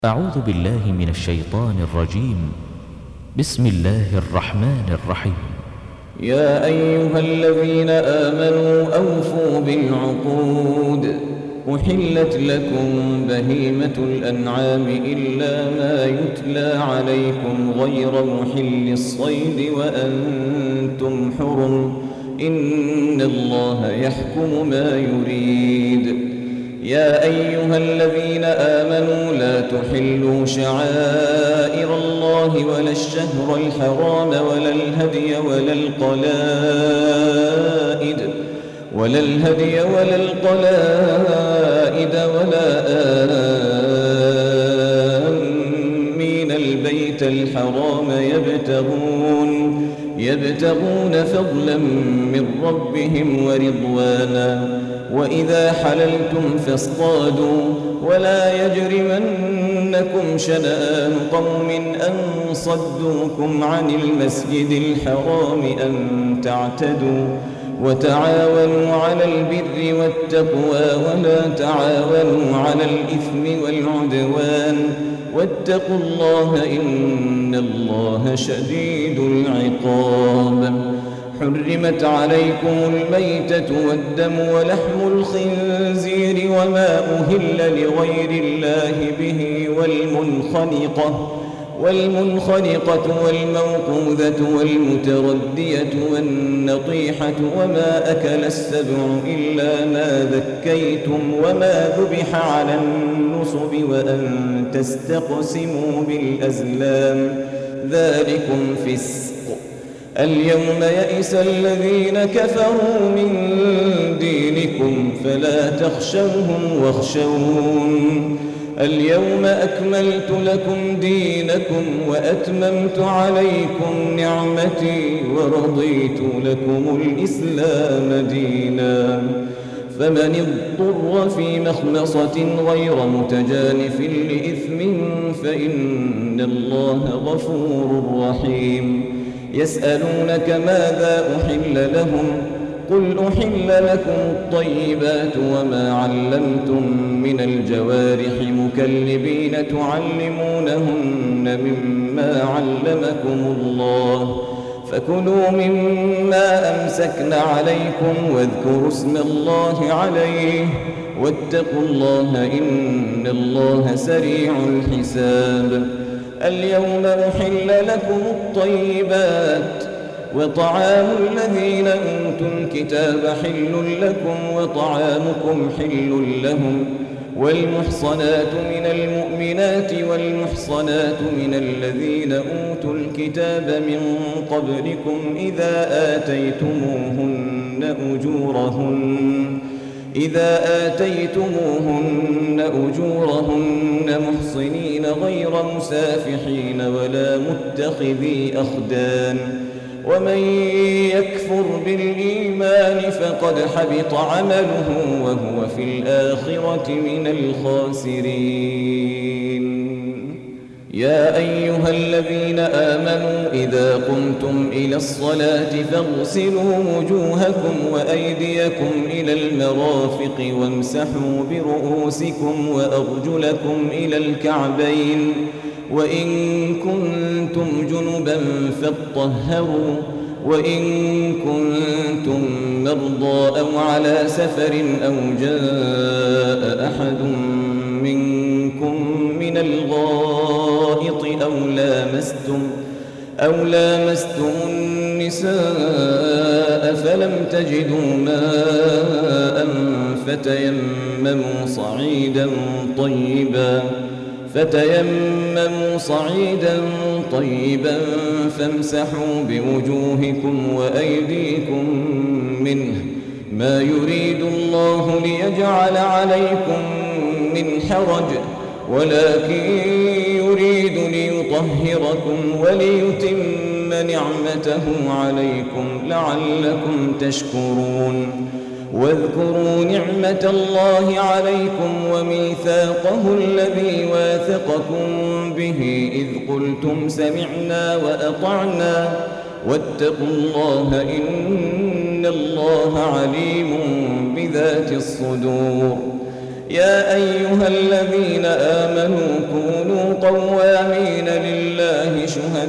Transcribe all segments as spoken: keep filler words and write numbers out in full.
أعوذ بالله من الشيطان الرجيم. بسم الله الرحمن الرحيم. يا أيها الذين آمنوا أوفوا بالعقود. أحلت لكم بهيمة الأنعام إلا ما يتلى عليكم غير محل الصيد وأنتم حرم، إن الله يحكم ما يريد. يا أيها الذين آمنوا لا تحلوا شعائر الله ولا الشهر الحرام ولا الهدي ولا القلائد ولا الهدي ولا القلائد ولا آمين البيت الحرام يبتغون يبتغون فضلا من ربهم ورضوانا. وإذا حللتم فاصطادوا ولا يجرمنكم شنآن قوم أن صدوكم عن المسجد الحرام أن تعتدوا. وتعاونوا على البر والتقوى ولا تعاونوا على الإثم والعدوان، واتقوا الله إن الله شديد العقاب. حرمت عليكم الميتة والدم ولحم الخنزير وما أهل لغير الله به والمنخنقة والمنخنقة والموقوذة والمتردية والنطيحة وما أكل السبع إلا ما ذكيتم وما ذبح على النصب وأن تستقسموا بالأزلام، ذلكم فسق. اليوم يئس الذين كفروا من دينكم فلا تخشوهم واخشون. اليوم أكملت لكم دينكم وأتممت عليكم نعمتي ورضيت لكم الإسلام دينا. فمن اضطر في مخمصة غير متجانف لإثم فإن الله غفور رحيم. يسألونك ماذا أحل لهم؟ قل أحل لكم الطيبات وما علمتم من الجوارح مكلبين تعلمونهن مما علمكم الله، فكلوا مما أمسكن عليكم واذكروا اسم الله عليه واتقوا الله إن الله سريع الحساب. اليوم أحل لكم الطيبات وطعام الذين أوتوا الكتاب حل لكم وطعامكم حل لهم، والمحصنات من المؤمنات والمحصنات من الذين أوتوا الكتاب من قبلكم إذا آتيتموهن أجورهن إذا آتيتموهن أجورهن محصنين غير مسافحين ولا متخذي أخدان. ومن يكفر بالإيمان فقد حبط عمله وهو في الآخرة من الخاسرين. يا أيها الذين آمنوا إذا قمتم إلى الصلاة فاغسلوا وجوهكم وأيديكم إلى المرافق وامسحوا برؤوسكم وأرجلكم إلى الكعبين، وإن كنتم جنبا فاطهروا، وإن كنتم مرضى أو على سفر أو جاء أحد منكم من الغائط أو لامستم أو لامستم النساء فلم تجدوا ماء فتيمموا صعيدا طيبا فتيمموا صعيدا طيبا فامسحوا بوجوهكم وأيديكم منه، ما يريد الله ليجعل عليكم من حرج ولكن يريد ليطهركم وليتم نعمته عليكم لعلكم تشكرون. واذكروا نعمة الله عليكم وميثاقه الذي واثقكم به إذ قلتم سمعنا وأطعنا واتقوا الله إن الله عليم بذات الصدور. يا أيها الذين آمنوا كونوا قوامين لله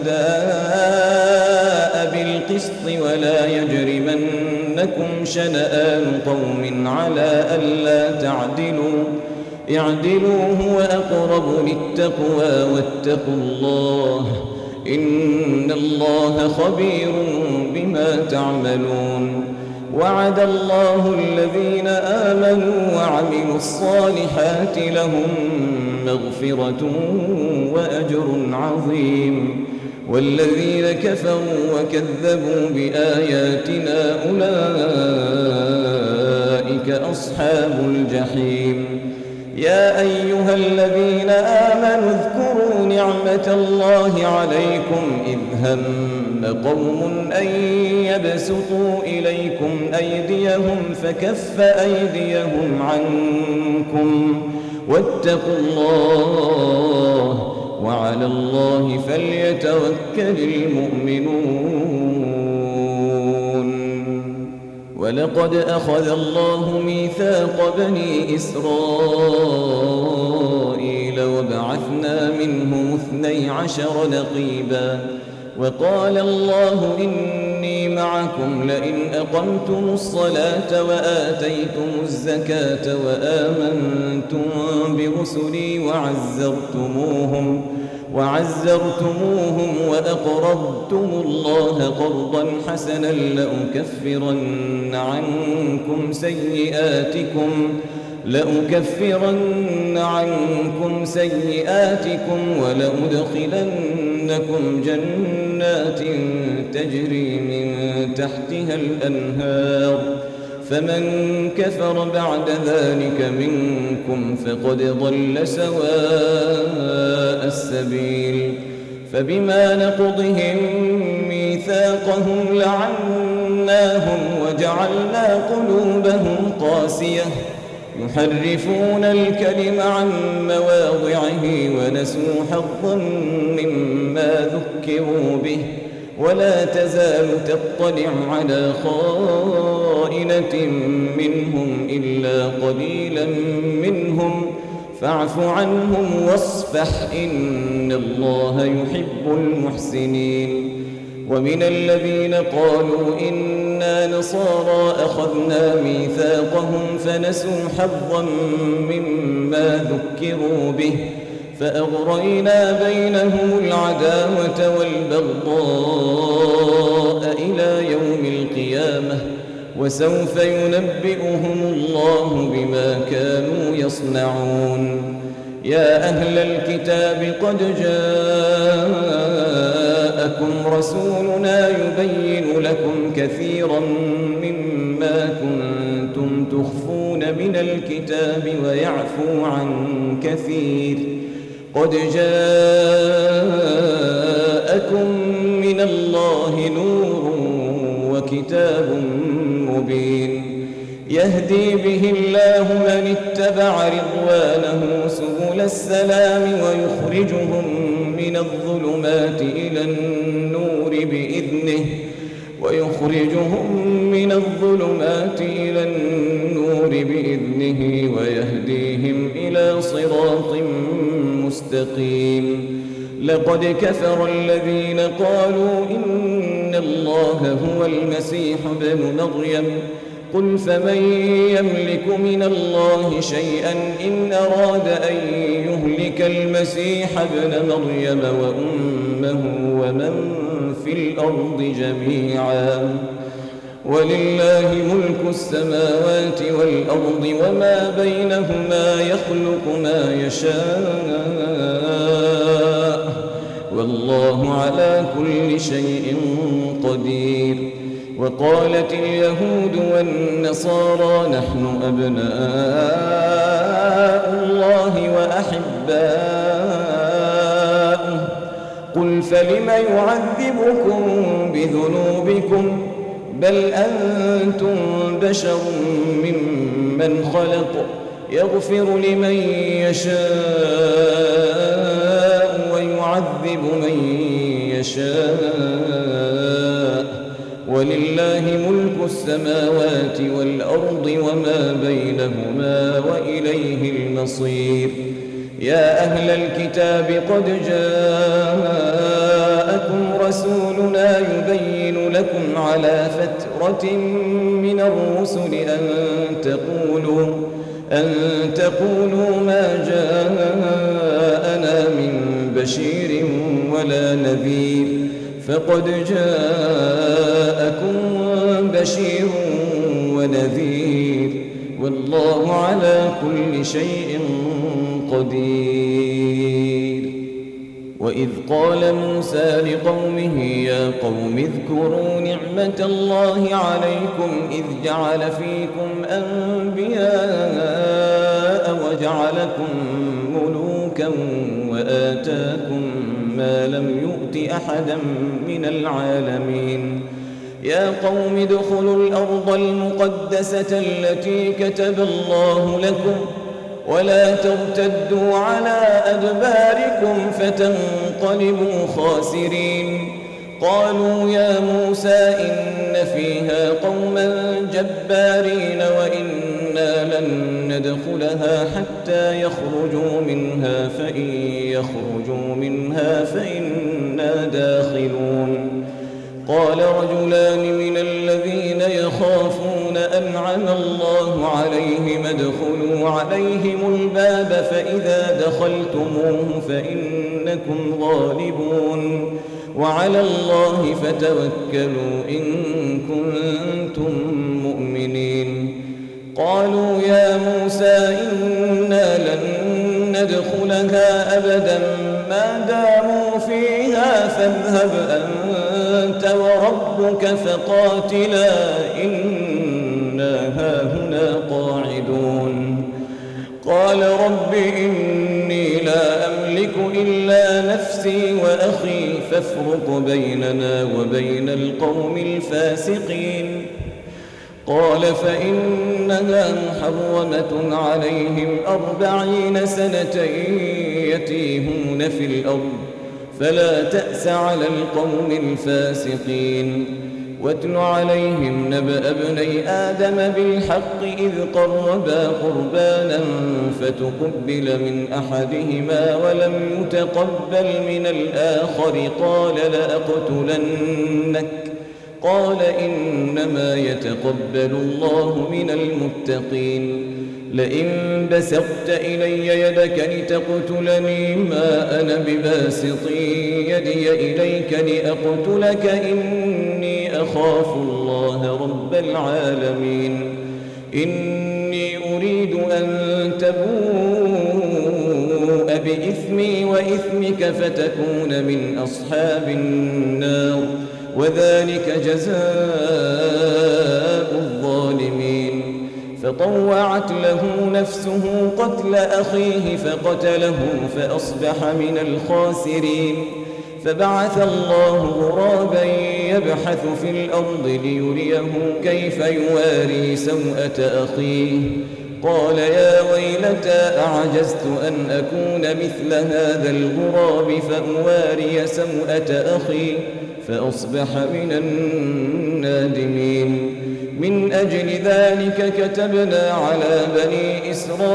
شهداء بالقسط ولا يجرمنكم شنآن قوم على ألا تعدلوا اعدلوا هو أقرب للتقوى واتقوا الله إن الله خبير بما تعملون. وعد الله الذين آمنوا وعملوا الصالحات لهم مغفرة وأجر عظيم، والذين كفروا وكذبوا بآياتنا أولئك أصحاب الجحيم. يا أيها الذين آمنوا اذكروا نعمة الله عليكم إذ هم قوم أن يبسطوا إليكم أيديهم فكف أيديهم عنكم واتقوا الله وعلى الله فليتوكل المؤمنون. ولقد أخذ الله ميثاق بني إسرائيل وبعثنا منهم اثني عشر نقيبا وقال الله إني معكم لئن أقمتم الصلاة وآتيتم الزكاة وآمنتم برسلي وعزرتموهم وعزرتموهم وأقرضتم الله قرضا حسنا لأكفرن عنكم سيئاتكم لأكفرن عنكم سيئاتكم ولأدخلنكم جنات تجري من تحتها الأنهار فمن كفر بعد ذلك منكم فقد ضل سواء السبيل. فبما نقضهم ميثاقهم لعناهم وجعلنا قلوبهم قاسية يحرفون الكلم عن مواضعه ونسوا حظا مما ذكروا به ولا تزال تطلع على خائنة منهم إلا قليلا منهم فاعف عنهم واصفح إن الله يحب المحسنين. ومن الذين قالوا إنا نصارى أخذنا ميثاقهم فنسوا حظا مما ذكروا به فأغرينا بينهم العداوة والبغضاء إلى يوم القيامة وسوف ينبئهم الله بما كانوا يصنعون. يا أهل الكتاب قد جاءكم رسولنا يبين لكم كثيرا مما كنتم تخفون من الكتاب ويعفو عن كثير قد جاءكم من الله نور وكتاب مبين يهدي به الله من اتبع رضوانه سبل السلام ويخرجهم من الظلمات إلى النور بإذنه ويخرجهم من الظلمات إلى النور بإذنه ويهديهم إلى صراط مستقيم. لقد كفر الذين قالوا إن الله هو المسيح ابن مريم قل فمن يملك من الله شيئا إن أراد أن يهلك المسيح ابن مريم وأمه ومن في الأرض جميعا ولله ملك السماوات والأرض وما بينهما يخلق ما يشاء والله على كل شيء قدير. وقالت اليهود والنصارى نحن أبناء الله وأحباؤه قل فلم يعذبكم بذنوبكم بل أنتم بشر ممن خلق يغفر لمن يشاء ويعذب من يشاء ولله ملك ملك السماوات والأرض وما بينهما وإليه المصير. يا أهل الكتاب قد جاءكم رسولنا يبين لكم على فترة من الرسل أن تقولوا أن تقولوا ما جاءنا من بشير ولا نذير، فقد جاءكم بشير ونذير، والله على كل شيء قدير. وإذ قال موسى لقومه يا قوم اذكروا نعمة الله عليكم إذ جعل فيكم أنبياء وجعلكم ملوكا وآتاكم ما لم يؤت أحدا من العالمين. يا قوم ادخلوا الأرض المقدسة التي كتب الله لكم ولا ترتدوا على أدباركم فتنقلبوا خاسرين. قالوا يا موسى إن فيها قوما جبارين وإنا لن ندخلها حتى يخرجوا منها فإن يخرجوا منها فإنا داخلون. قال رجلان من الذين يخافون أنعم الله عليهم ادخلوا عليهم الباب فإذا دخلتموه فإنكم غالبون وعلى الله فتوكلوا إن كنتم مؤمنين. قالوا يا موسى إنا لن ندخلها أبدا ما داموا فيها فاذهب أنت وربك فقاتلا إنا هاهنا قاعدون. قال رب إني لا أملك إلا نفسي وأخي فافرق بيننا وبين القوم الفاسقين. قال فإنها محرمة عليهم أربعين سنة يتيهون في الأرض فلا تأس على القوم الفاسقين. واتل عليهم نبأ ابني آدم بالحق إذ قربا قربانا فتقبل من أحدهما ولم يتقبل من الآخر قال لأقتلنك قال إنما يتقبل الله من المتقين. لئن بسطت إلي يدك لتقتلني ما أنا بباسط يدي إليك لأقتلك إني أخاف الله رب العالمين. إني أريد أن تبوء بإثمي وإثمك فتكون من أصحاب النار وذلك جزاء الظالمين. فطوعت له نفسه قتل أخيه فقتله فأصبح من الخاسرين. فبعث الله غرابا يبحث في الأرض ليريه كيف يواري سوءة أخيه قال يا ويلتى أعجزت أن أكون مثل هذا الغراب فأواري سوءة أخي فأصبح من النادمين. من أجل ذلك كتبنا على بني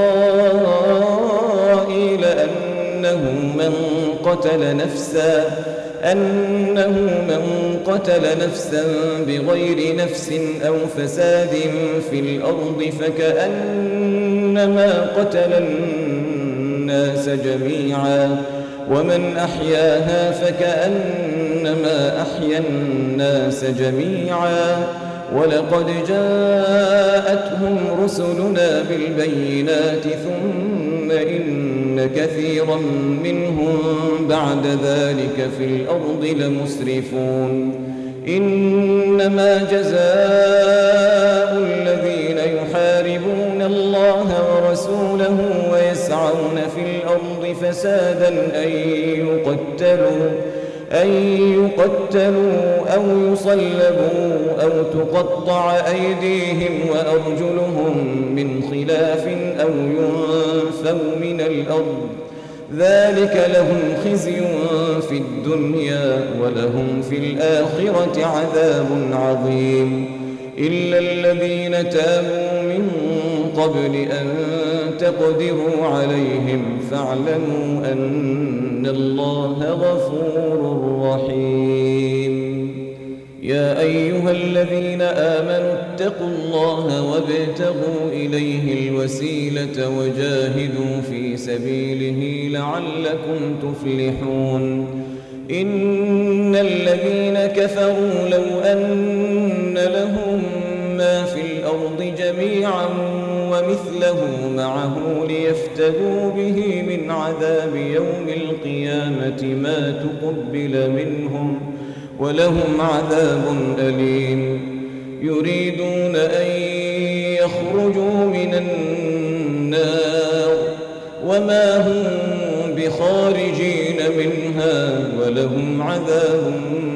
إسرائيل أنه من قتل نفسا أنه من قتل نفسا بغير نفس أو فساد في الأرض فكأنما قتل الناس جميعا ومن أحياها فكأنما أحيا الناس جميعا. ولقد جاءتهم رسلنا بالبينات ثم إن كثيرا منهم بعد ذلك في الأرض لمسرفون. إنما جزاء الذين يحاربون الله ورسوله ويسعون في الأرض فسادا أن يقتلوا أن يقتلوا أو يصلبوا أو تقطع أيديهم وأرجلهم من خلاف أو ينفوا من الأرض ذلك لهم خزي في الدنيا ولهم في الآخرة عذاب عظيم. إلا الذين تابوا من قبل أن تقدروا عليهم فاعلموا أن الله غفور رحيم. يا أيها الذين آمنوا اتقوا الله وابتغوا إليه الوسيلة وجاهدوا في سبيله لعلكم تفلحون. إن الذين كفروا لو أن لهم ما في الأرض جميعا ومثله معه ليفتدوا به من عذاب يوم القيامة ما تقبل منهم ولهم عذاب أليم. يريدون أن يخرجوا من النار وما هم بخارجين منها ولهم عذاب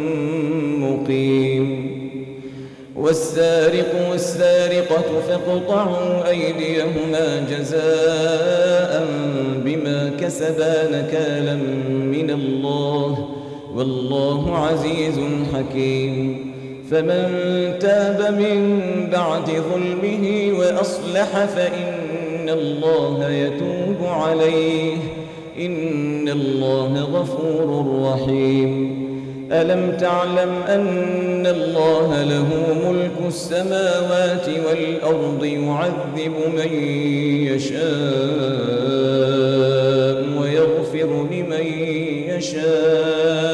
مقيم. والسارق والسارقة فاقطعوا أيديهما جزاء بما كسبا نكالا من الله والله عزيز حكيم. فمن تاب من بعد ظلمه وأصلح فإن الله يتوب عليه إن الله غفور رحيم. ألم تعلم أن الله له ملك السماوات والأرض يعذب من يشاء ويغفر لمن يشاء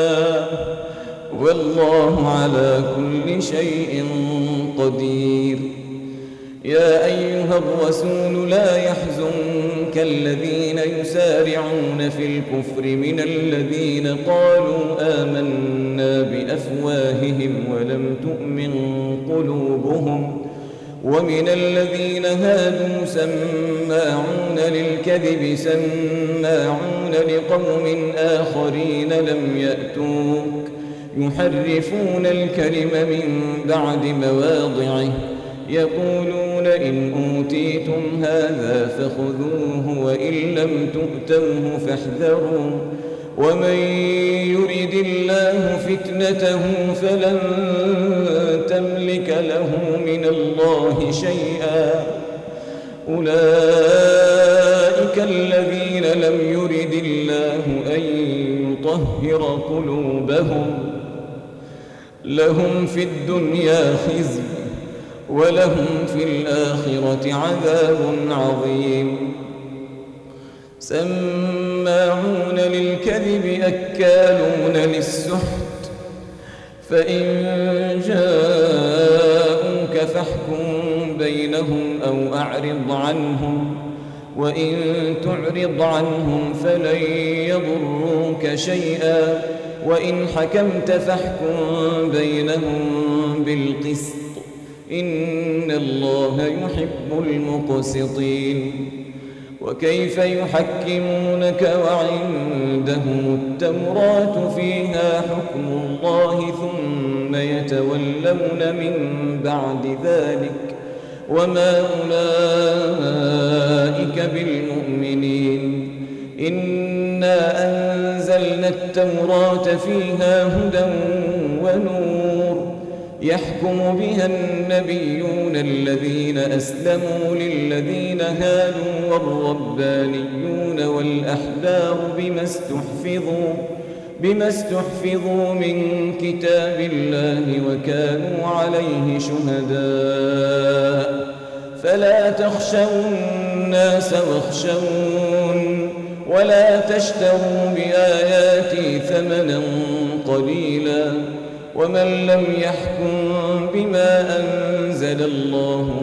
والله على كل شيء قدير. يا أيها الرسول لا يحزنك الذين يسارعون في الكفر من الذين قالوا آمنا بأفواههم ولم تؤمن قلوبهم ومن الذين هادوا سماعون للكذب سماعون لقوم آخرين لم يأتوك يحرفون الكلم من بعد مواضعه يقولون إن أوتيتم هذا فخذوه وإن لم تؤتوه فاحذروا ومن يرد الله فتنته فلن تملك له من الله شيئا. أولئك الذين لم يرد الله أن يطهر قلوبهم لهم في الدنيا خزي ولهم في الآخرة عذاب عظيم. سماعون للكذب أكالون للسحت فإن جاءوك فاحكم بينهم أو أعرض عنهم وإن تعرض عنهم فلن يضروك شيئا وإن حكمت فاحكم بينهم بالقسط إن الله يحب المقسطين. وكيف يحكمونك وعندهم التوراة فيها حكم الله ثم يتولون من بعد ذلك وما أولئك بالمؤمنين. إنا أنزلنا التوراة فيها هدى ونور يحكم بها النبيون الذين أسلموا للذين هادوا والربانيون والأحبار بما استحفظوا بما استحفظوا من كتاب الله وكانوا عليه شهداء. فلا تخشوا الناس واخشون ولا تشتروا بآياتي ثمنا قليلا ومن لم يحكم بما أنزل الله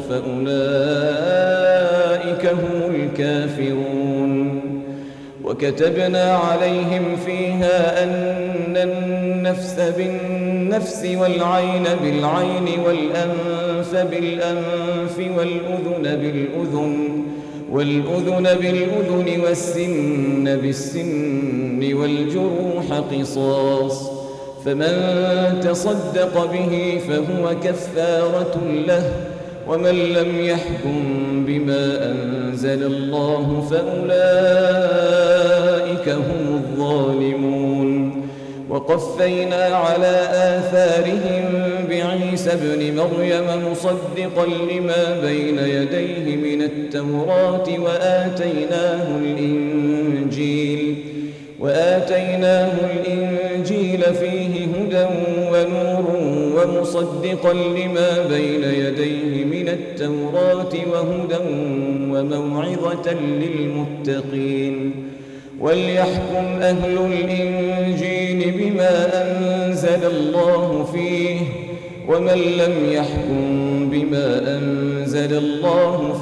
فأولئك هم الكافرون. وكتبنا عليهم فيها أن النفس بالنفس والعين بالعين والأنف بالأنف والأذن بالأذن والأذن بالأذن والسن بالسن والجروح قصاص فمن تصدق به فهو كفارة له ومن لم يحكم بما أنزل الله فأولئك هم الظالمون. وقفينا على آثارهم بعيسى ابن مريم مصدقا لما بين يديه من التوراة وآتيناه الإنجيل وآتيناه الإنجيل فيه هدى ونور ومصدقا لما بين يديه من التوراة وهدى وموعظة للمتقين وليحكم أهل الإنجيل بما أنزل الله فيه ومن لم يحكم بما أنزل الله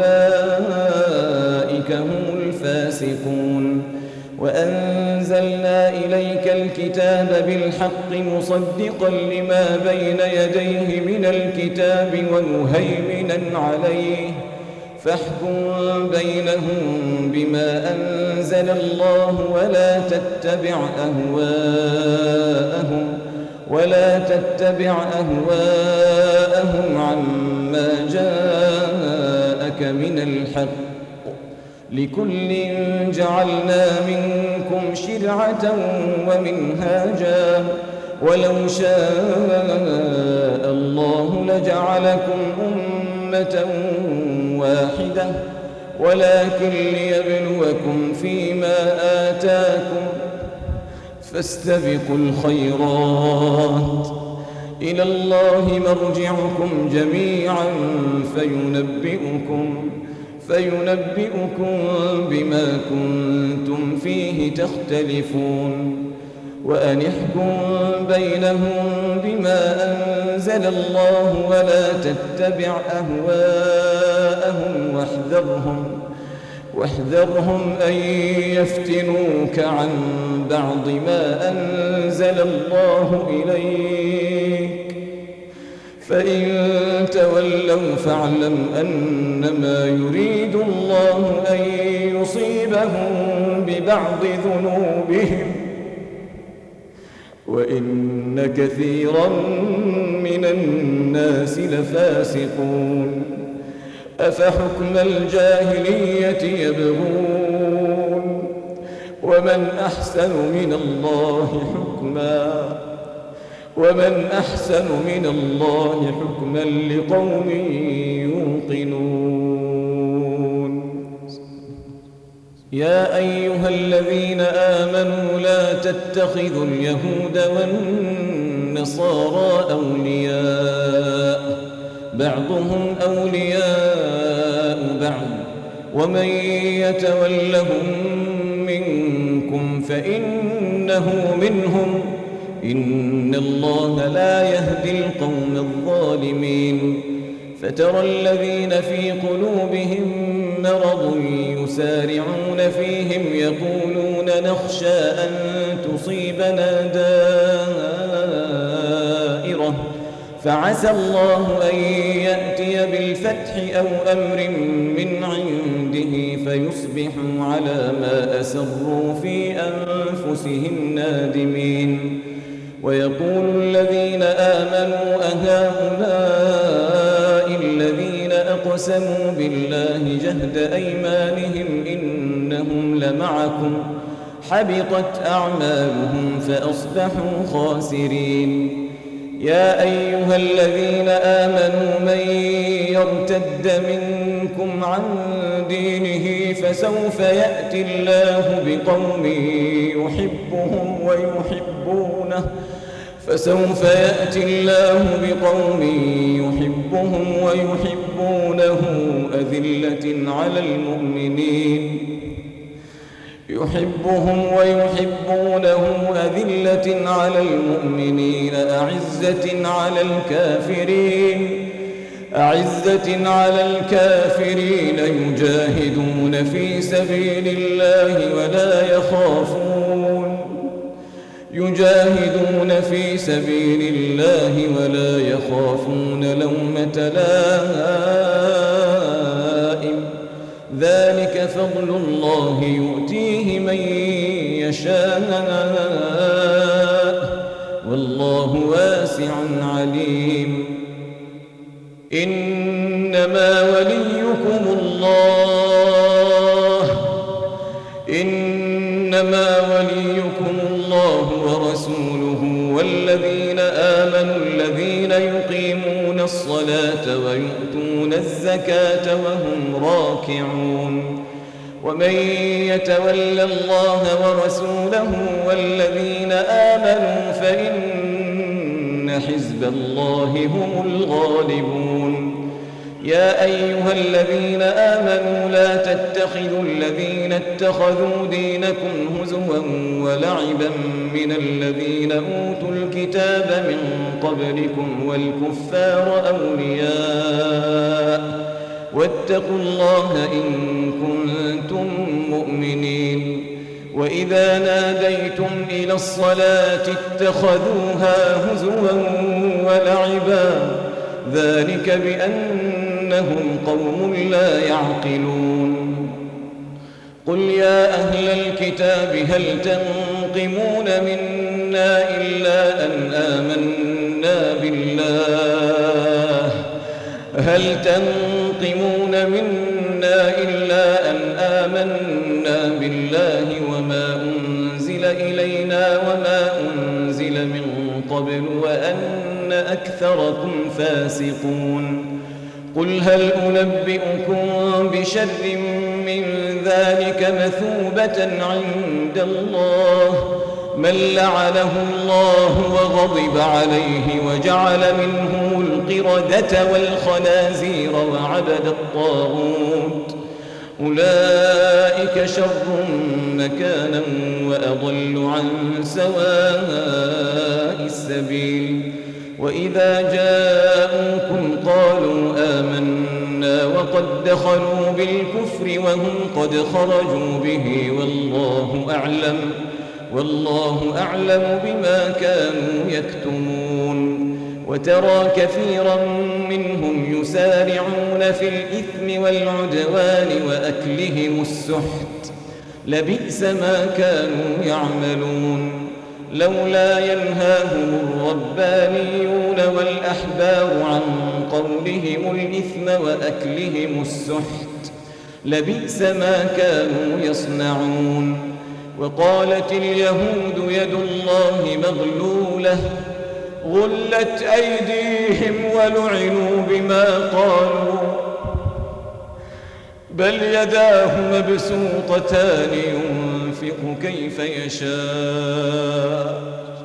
فأولئك هم الفاسقون وأنزلنا إليك الكتاب بالحق مصدقا لما بين يديه من الكتاب ومهيمنا عليه فاحكم بينهم بما أنزل الله ولا تتبع أهواءهم ولا تتبع أهواءهم عما جاءك من الحق لكل جعلنا منكم شرعة ومنهاجا ولو شاء الله لجعلكم أمة واحدة ولكن ليبلوكم فيما آتاكم فاستبقوا الخيرات إلى الله مرجعكم جميعا فينبئكم فينبئكم بما كنتم فيه تختلفون وأن احكم بينهم بما أنزل الله ولا تتبع أهواءهم واحذرهم واحذرهم أن يفتنوك عن بعض ما أنزل الله إليك فإن تولوا فاعلم أنما يريد الله أن يصيبهم ببعض ذنوبهم وإن كثيرا من الناس لفاسقون أفحكم الجاهلية يبغون ومن أحسن من الله حكما ومن أحسن من الله حكما لقوم يوقنون يا أيها الذين آمنوا لا تتخذوا اليهود والنصارى أولياء بعضهم أولياء بعض ومن يتولهم منكم فإنه منهم إن الله لا يهدي القوم الظالمين فترى الذين في قلوبهم مرض يسارعون فيهم يقولون نخشى أن تصيبنا دائرة فعسى الله أن يأتي بالفتح أو أمر من عنده فيصبحوا على ما أسروا في أنفسهم نادمين ويقول الذين آمنوا أهؤلاء الذين أقسموا بالله جهد أيمانهم إنهم لمعكم حبطت أعمالهم فأصبحوا خاسرين يا أيها الذين آمنوا من يرتد منكم عن دينه فسوف يأتي الله بقوم يحبهم ويحبونه فسوف يأتي الله بقوم يحبهم ويحبونه أذلة على المؤمنين يحبهم ويحبونه أذلة على المؤمنين أعزة على الكافرين أعزة على الكافرين يجاهدون في سبيل الله ولا يخافون يجاهدون في سبيل الله ولا يخافون لومة لائم ذلك فضل الله يؤتيه من يشاء والله واسع عليم إنما وليكم الله إنما وليكم الله ورسوله والذين آمنوا الذين يقيمون الصلاة ويؤتون الزكاة وهم راكعون ومن يتول الله ورسوله والذين آمنوا فإن حزب الله هم الغالبون يا أيها الذين آمنوا لا تتخذوا الذين اتخذوا دينكم هزوا ولعبا من الذين أوتوا الكتاب من قبلكم والكفار أولياء واتقوا الله إن كنتم مؤمنين وإذا ناديتم إلى الصلاة اتخذوها هزوا ولعبا ذلك بأنهم قوم لا يعقلون قل يا أهل الكتاب هل تنقمون منا إلا أن آمنا بالله هل تنقمون منا إلا أن آمنا بالله وما أنزل إلينا وما أنزل من قبل وأن أكثركم فاسقون قل هل أنبئكم بشر من ذلك مثوبة عند الله من لعنه الله وغضب عليه وجعل منهم القردة والخنازير وعبد الطاغوت أولئك شر مكانا وأضل عن سواء السبيل وإذا جاءوكم قالوا آمنا وقد دخلوا بالكفر وهم قد خرجوا به والله أعلم والله أعلم بما كانوا يكتمون وترى كثيرا منهم يسارعون في الإثم والعدوان وأكلهم السحت لبئس ما كانوا يعملون لولا ينهاهم الربانيون والأحبار عن قولهم الإثم وأكلهم السحت لبئس ما كانوا يصنعون وقالت اليهود يد الله مغلولة غلت أيديهم ولعنوا بما قالوا بل يداه مبسوطتان ينفق كيف يشاء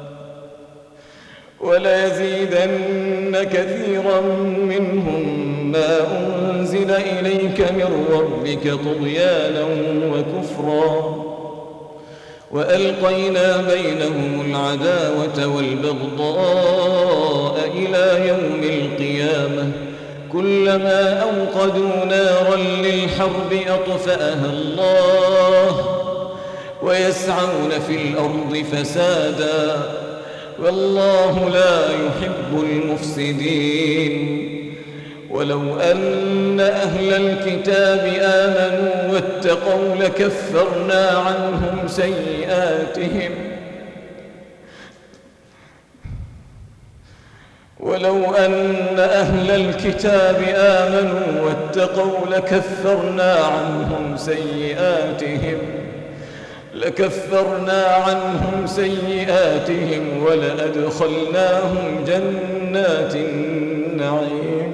وليزيدن كثيرا منهم ما أنزل إليك من ربك طغيانا وكفرا وألقينا بينهم العداوة والبغضاء إلى يوم القيامة كلما أوقدوا نارا للحرب أطفأها الله ويسعون في الأرض فسادا والله لا يحب المفسدين ولو أن أهل الكتاب آمنوا واتقوا لكفرنا عنهم سيئاتهم ولو أن أهل الكتاب آمنوا واتقوا لكفرنا عنهم سيئاتهم لكفرنا عنهم سيئاتهم ولأدخلناهم جنات النعيم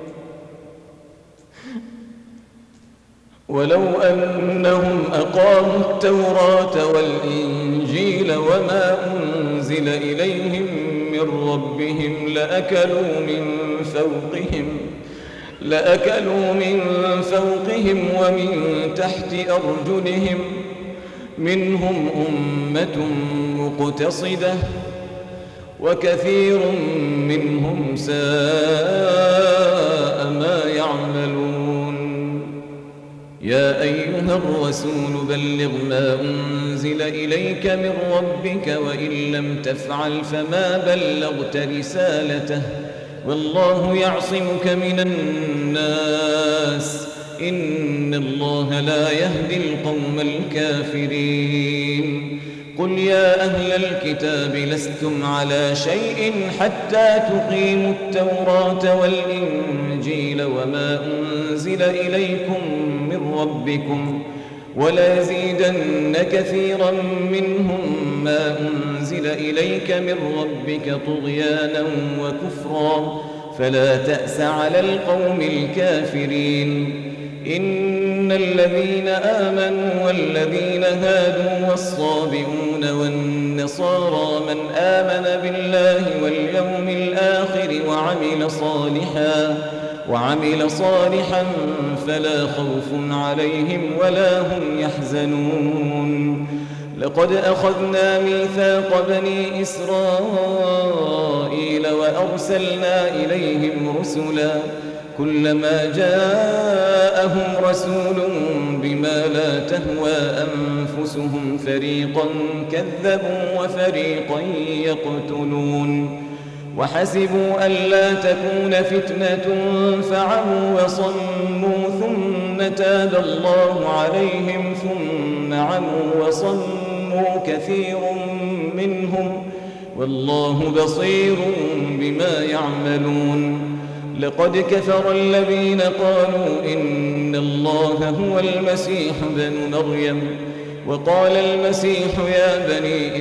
ولو أنهم أقاموا التوراة والإنجيل وما أنزل إليهم من ربهم لأكلوا من فوقهم لأكلوا من فوقهم ومن تحت أرجلهم منهم أمة مقتصدة وكثير منهم ساء ما يعملون يا أيها الرسول بلغ ما أنزل إليك من ربك وإن لم تفعل فما بلغت رسالته والله يعصمك من الناس إن الله لا يهدي القوم الكافرين قل يا أهل الكتاب لستم على شيء حتى تقيموا التوراة والإنجيل وما أنزل إليكم من ربكم وليزيدن كثيرا منهم ما أنزل أنزل إليك من ربك طغيانا وكفرا فلا تأس على القوم الكافرين. إن الذين آمنوا والذين هادوا والصابئون والنصارى من آمن بالله واليوم الآخر وعمل صالحا وعمل صالحا فلا خوف عليهم ولا هم يحزنون. لقد أخذنا ميثاق بني إسرائيل وأرسلنا إليهم رسلا كلما جاءهم رسول بما لا تهوى أنفسهم فريقا كذبوا وفريقا يقتلون وحسبوا ألا تكون فتنة فعموا وصموا ثم تاب الله عليهم ثم عموا وصموا كثير منهم والله بصير بما يعملون. لقد كفر الذين قالوا إن الله هو المسيح ابن مريم وقال المسيح يا بني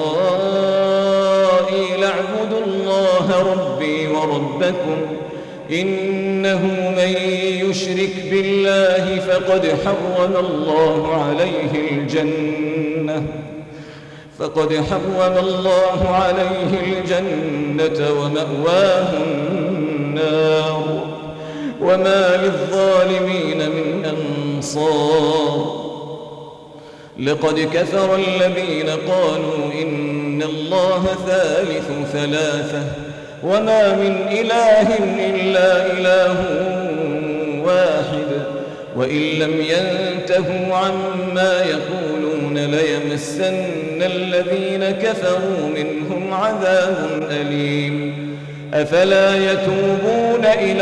إسرائيل اعبدوا الله ربي وربكم إنه من يشرك بالله فقد حرم الله عليه الجنة فقد حرم الله عليه الجنة ومأواه النار وما للظالمين من أنصار. لقد كفر الذين قالوا إن الله ثالث ثلاثة وما من إله إلا إله واحد وإن لم ينتهوا عما يقولون ليمسن الذين كفروا منهم عذاب أليم. أفلا يتوبون إلى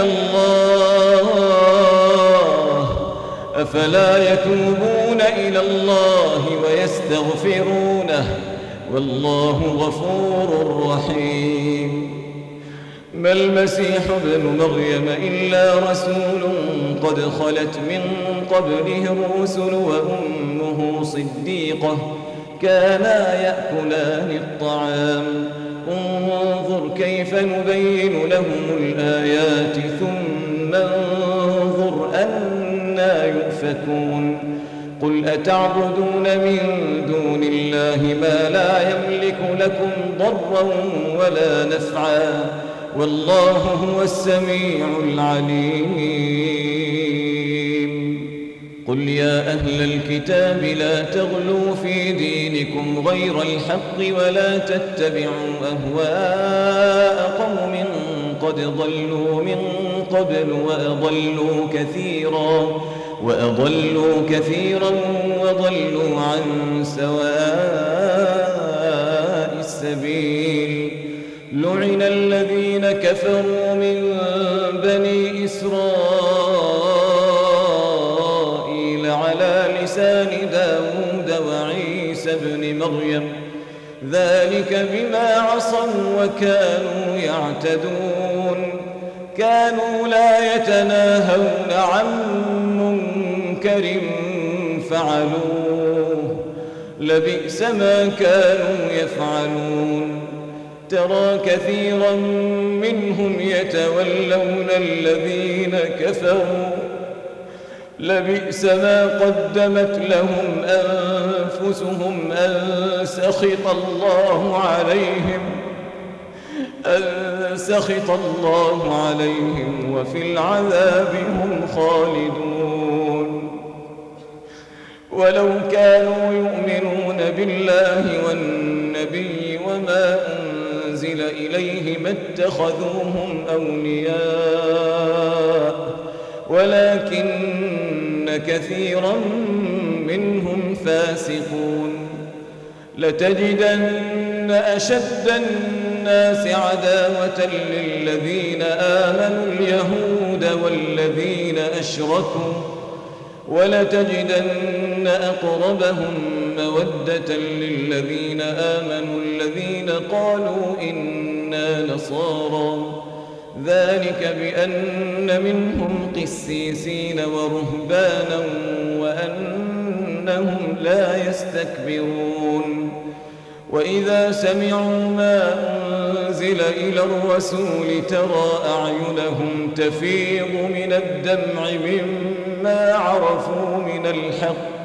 الله أفلا يتوبون إلى الله ويستغفرونه والله غفور رحيم. ما المسيح ابن مريم إلا رسول قد خلت من قبله الرسل وأمه صديقة كانا يأكلان الطعام انظر كيف نبين لهم الآيات ثم انظر أنى يؤفكون. قل أتعبدون من دون الله ما لا يملك لكم ضرا ولا نفعا والله هو السميع العليم. قل يا أهل الكتاب لا تغلوا في دينكم غير الحق ولا تتبعوا أهواء قوم قد ضلوا من قبل وأضلوا كثيرا وأضلوا كثيرا وضلوا عن سواء السبيل. لعن الذين كفروا من بني إسرائيل على لسان داود وعيسى بن مريم ذلك بما عصوا وكانوا يعتدون. كانوا لا يتناهون عن منكر فعلوه لبئس ما كانوا يفعلون. ترى كثيرا منهم يتولون الذين كفروا لبئس ما قدمت لهم أنفسهم أن سخط الله عليهم أن سخط الله عليهم وفي العذاب هم خالدون. ولو كانوا يؤمنون بالله والنبي وما أنزل إليه ما اتخذوهم أولياء ولكن كثيرا منهم فاسقون. لتجدن أشد الناس عداوة للذين آمنوا اليهود والذين أشركوا ولتجدن أقربهم مودة للذين آمنوا الذين قالوا إنا نصارى ذلك بأن منهم قسيسين ورهبانا وأنهم لا يستكبرون. وإذا سمعوا ما أنزل إلى الرسول ترى أعينهم تفيض من الدمع مما عرفوا من الحق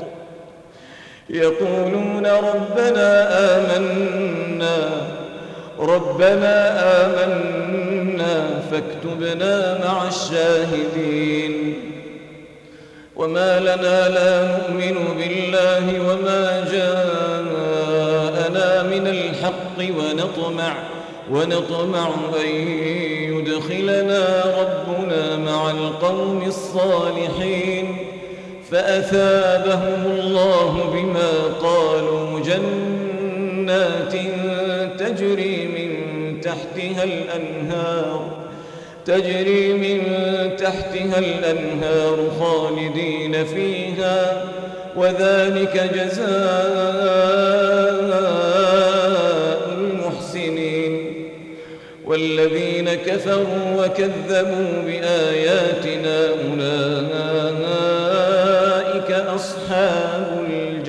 يقولون ربنا آمنا ربنا آمنا فاكتبنا مع الشاهدين وما لنا لا نؤمن بالله وما جاءنا من الحق ونطمع ونطمع أن يدخلنا ربنا مع القوم الصالحين فأثابهم الله بما قالوا جنات تجري من تحتها الأنهار تجري من تحتها الأنهار خالدين فيها وذلك جزاء المحسنين والذين كفروا وكذبوا بآياتنا أولئك أصحاب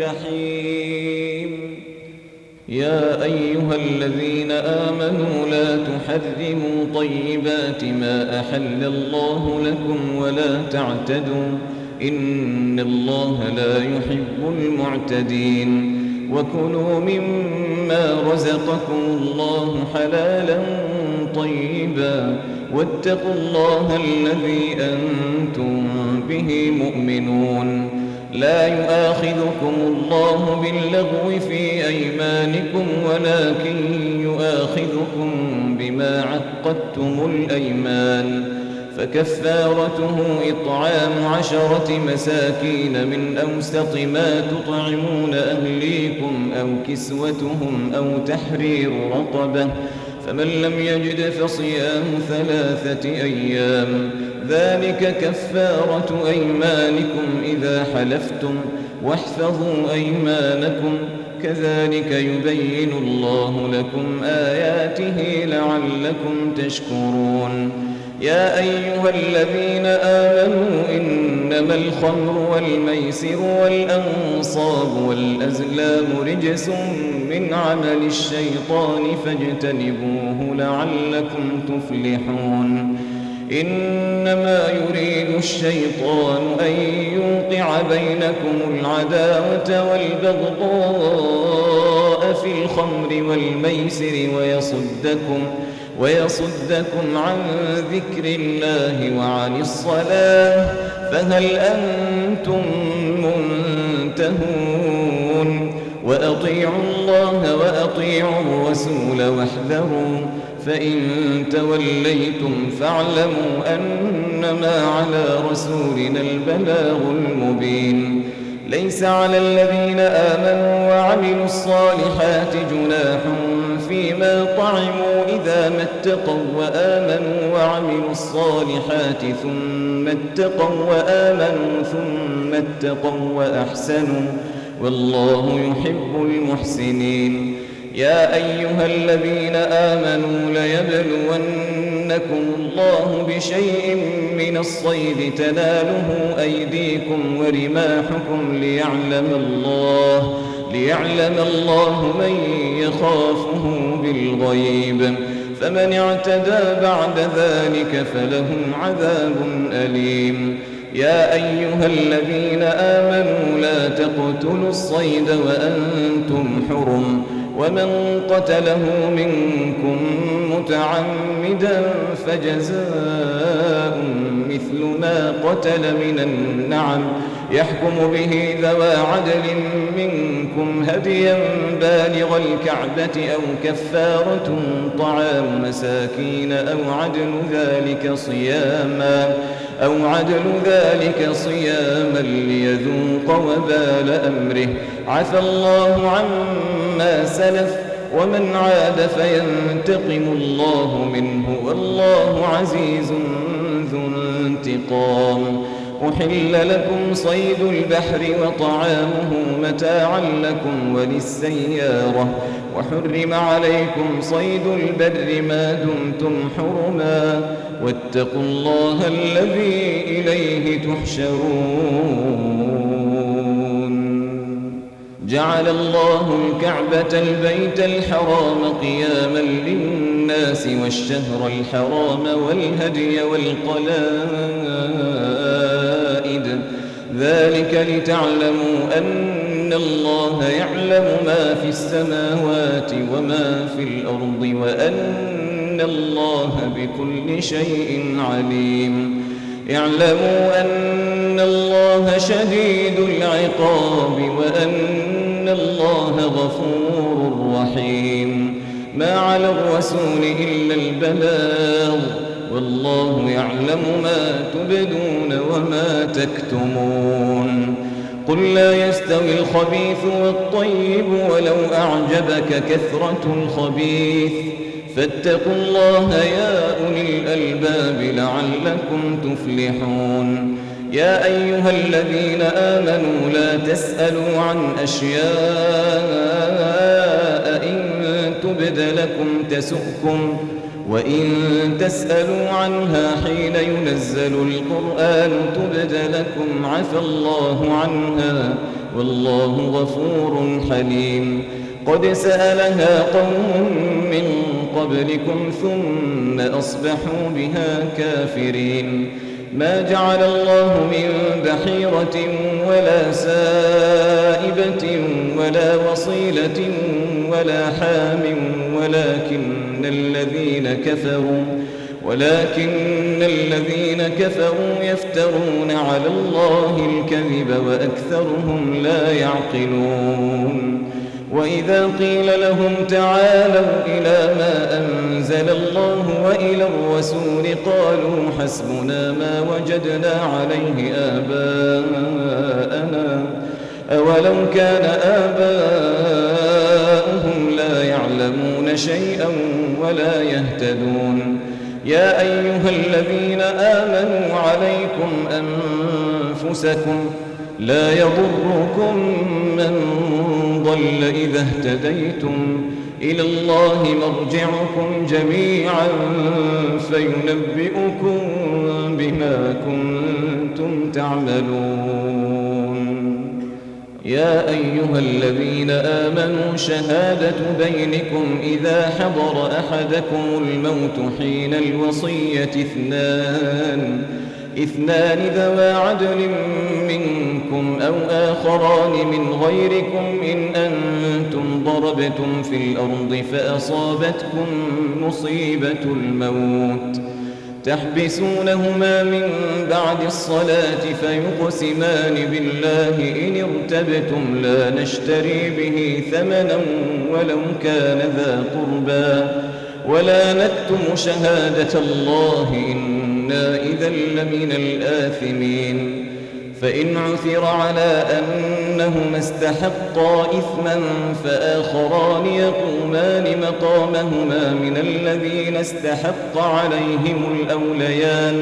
الجحيم يا أيها الذين آمنوا لا تحرموا طيبات ما أحل الله لكم ولا تعتدوا إن الله لا يحب المعتدين وكلوا مما رزقكم الله حلالا طيبا واتقوا الله الذي أنتم به مؤمنون لا يؤاخذكم الله باللغو في أيمانكم ولكن يؤاخذكم بما عقدتم الأيمان فكفارته إطعام عشرة مساكين من أوسط ما تطعمون أهليكم أو كسوتهم أو تحرير رقبة فمن لم يجد فصيام ثلاثة أيام ذلك كفارة أيمانكم إذا حلفتم واحفظوا أيمانكم كذلك يبين الله لكم آياته لعلكم تشكرون يا أيها الذين آمنوا إنما الخمر والميسر والأنصاب والأزلام رجس من عمل الشيطان فاجتنبوه لعلكم تفلحون إنما يريد الشيطان أن يوقع بينكم العداوة والبغضاء في الخمر والميسر ويصدكم ويصدكم عن ذكر الله وعن الصلاة فهل أنتم منتهون وأطيعوا الله وأطيعوا الرسول واحذروا فإن توليتم فاعلموا أنما على رسولنا البلاغ المبين ليس على الذين آمنوا وعملوا الصالحات جناح فيما طعموا إذا ما اتقوا وآمنوا وعملوا الصالحات ثم اتقوا وآمنوا ثم اتقوا وأحسنوا والله يحب المحسنين يا أيها الذين آمنوا ليبلونكم الله بشيء من الصيد تناله أيديكم ورماحكم ليعلم الله ليعلم الله من يخافه بالغيب فمن اعتدى بعد ذلك فلهم عذاب أليم يا أيها الذين آمنوا لا تقتلوا الصيد وأنتم حرم ومن قتله منكم متعمدا فجزاء مثل ما قتل من النعم يحكم به ذوى عدل منكم هديا بالغ الكعبة أو كفارة طعام مساكين أو عدل ذلك صياما أو عدل ذلك صياما ليذوق وبال أمره عفى الله عما سلف ومن عاد فينتقم الله منه والله عزيز ذو انتقام أحل لكم صيد البحر وطعامه متاعا لكم وللسيارة وحرم عليكم صيد البر ما دمتم حرما واتقوا الله الذي إليه تحشرون جعل الله الكعبة البيت الحرام قياما للناس والشهر الحرام والهدي والقلائد ذلك لتعلموا أن الله يعلم ما في السماوات وما في الأرض وأن الله بكل شيء عليم اعلموا أن الله شديد العقاب وأن الله غفور رحيم ما على الرسول إلا البلاغ والله يعلم ما تبدون وما تكتمون قل لا يستوي الخبيث والطيب ولو أعجبك كثرة الخبيث فاتقوا الله يا أولي الألباب لعلكم تفلحون يا أيها الذين آمنوا لا تسألوا عن أشياء إن تبد لكم تسؤكم وإن تسألوا عنها حين ينزل القرآن تبد لكم عفى الله عنها والله غفور حليم قد سألها قوم من قبلكم ثم أصبحوا بها كافرين ما جعل الله من بحيرة ولا سائبة ولا وصيلة ولا حام ولكن الذين كفروا ولكن الذين كفروا يفترون على الله الكذب وأكثرهم لا يعقلون وإذا قيل لهم تعالوا إلى ما أنزل الله وإلى الرسول قالوا حسبنا ما وجدنا عليه آباءنا أولو كان آباؤهم لا يعلمون شيئا ولا يهتدون يا أيها الذين آمنوا عليكم أنفسكم لا يضركم من ضل إذا اهتديتم إلى الله مرجعكم جميعا فينبئكم بما كنتم تعملون يا أيها الذين آمنوا شهادة بينكم إذا حضر أحدكم الموت حين الوصية اثنان اثنان ذوى عدل منكم أو آخران من غيركم إن أنتم ضربتم في الأرض فأصابتكم مصيبة الموت تحبسونهما من بعد الصلاة فيقسمان بالله إن ارتبتم لا نشتري به ثمنا ولو كان ذا قربى ولا نكتم شهادة الله إنا إذا لمن الآثمين فإن عثر على أنهما استحقا إثما فآخران يقومان مقامهما من الذين استحق عليهم الأوليان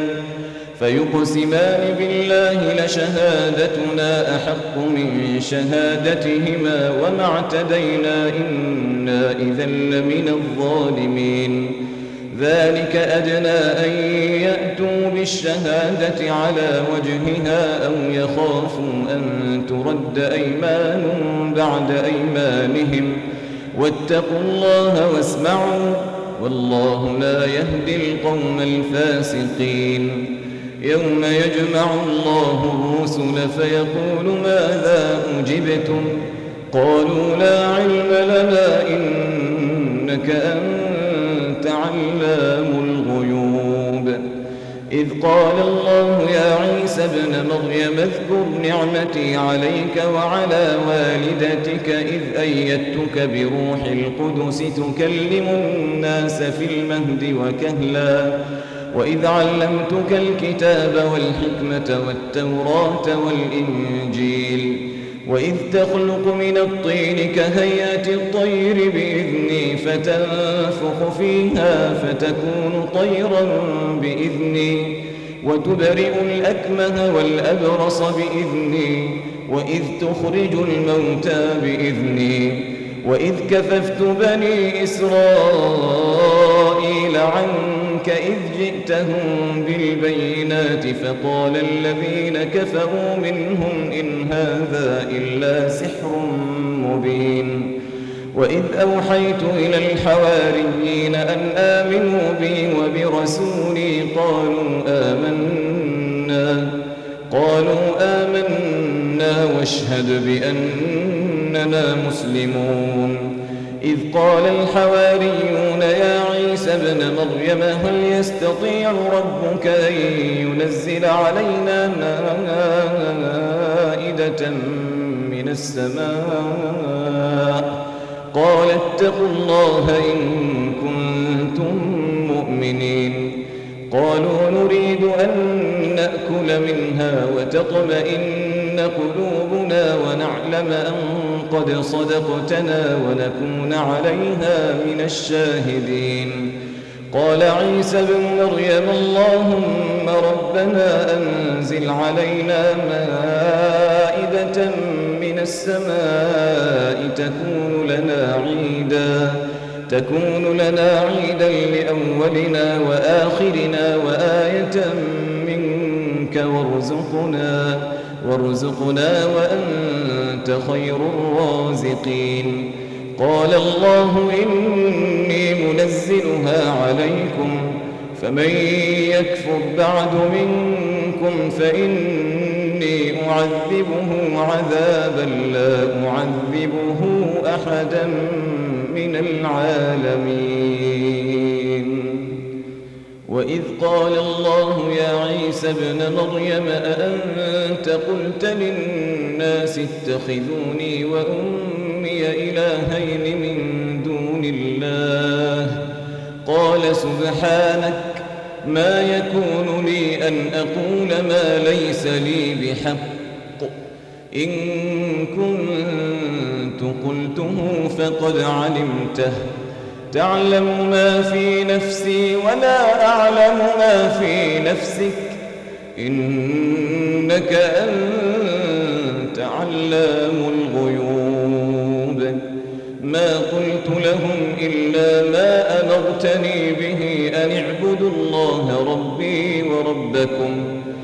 فيقسمان بالله لشهادتنا أحق من شهادتهما وما اعتدينا إنا إذا لمن الظالمين ذلك أدنى أن يأتوا بالشهادة على وجهها أو يخافوا أن ترد أيمان بعد أيمانهم واتقوا الله واسمعوا والله لا يهدي القوم الفاسقين يوم يجمع الله الرسل فيقول ماذا أجبتم قالوا لا علم لنا إنك أنت علام الغيوب إذ قال الله يا عيسى ابن مريم اذكر نعمتي عليك وعلى والدتك إذ أيدتك بروح القدس تكلم الناس في المهد وكهلا وإذ علمتك الكتاب والحكمة والتوراة والإنجيل وإذ تخلق من الطين كهيئة الطير بإذني فتنفخ فيها فتكون طيرا بإذني وتبرئ الأكمه والأبرص بإذني وإذ تخرج الموتى بإذني وإذ كففت بني إسرائيل عنك إذ جئتهم بالبينات فقال الذين كفروا منهم إن هذا إلا سحر مبين. وإذ أوحيت إلى الحواريين أن آمنوا بي وبرسولي قالوا آمنا قالوا آمنا واشهد بأننا مسلمون. إذ قال الحواريون يا عيسى ابن مريم هل يستطيع ربك أن ينزل علينا مائدة من السماء قال اتقوا الله إن كنتم مؤمنين. قالوا نريد أن نأكل منها وتطمئن قلوبنا ونعلم أن قد صدقتنا ونكون عليها من الشاهدين. قال عيسى ابن مريم اللهم ربنا أنزل علينا مائدة من السماء تكون لنا عيدا تكون لنا عيدا لأولنا وآخرنا وآية منك وارزقنا وارزقنا وأنت خير الرازقين. قال الله إني منزلها عليكم فمن يكفر بعد منكم فإني أعذبه عذابا لا أعذبه أحدا من العالمين. وإذ قال الله يا عيسى ابن مريم أأنت قلت للناس اتخذوني وأمي إلهين من دون الله قال سبحانك ما يكون لي أن أقول ما ليس لي بحق إن كنت قلته فقد علمته تعلم ما في نفسي ولا أعلم ما في نفسك إنك أنت علام الغيوب. ما قلت لهم إلا ما أمرتني به أن اعبدوا الله ربي وربكم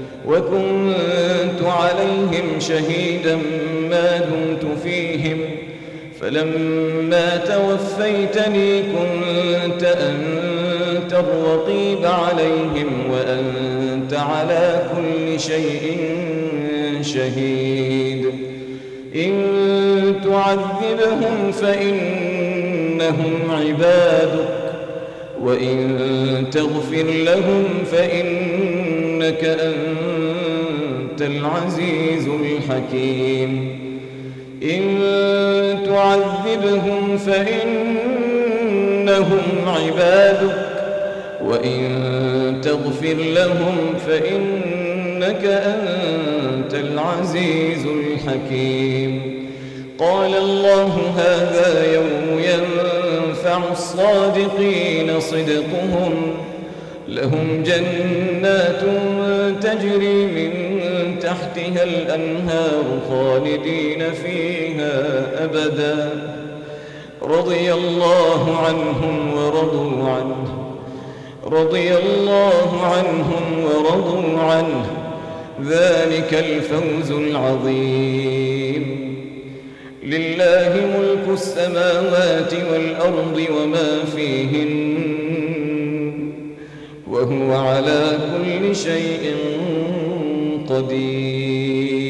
وكنت عليهم شهيدا ما دمت فيهم فلما توفيتني كنت أنت الرقيب عليهم وأنت على كل شيء شهيد. إن تعذبهم فإنهم عبادك وإن تغفر لهم فإنك أنت العزيز الحكيم. إن تعذبهم فإنهم عبادك وإن تغفر لهم فإنك أنت العزيز الحكيم. قال الله هذا يوم ينفع الصادقين صدقهم لهم جنات تجري من تحتها الأنهار خالدين فيها أبدا رضي الله عنهم ورضوا عنه رضي الله عنهم ورضوا عنه ذلك الفوز العظيم. لله ملك السماوات والأرض وما فيهن وهو على كل شيء قدير.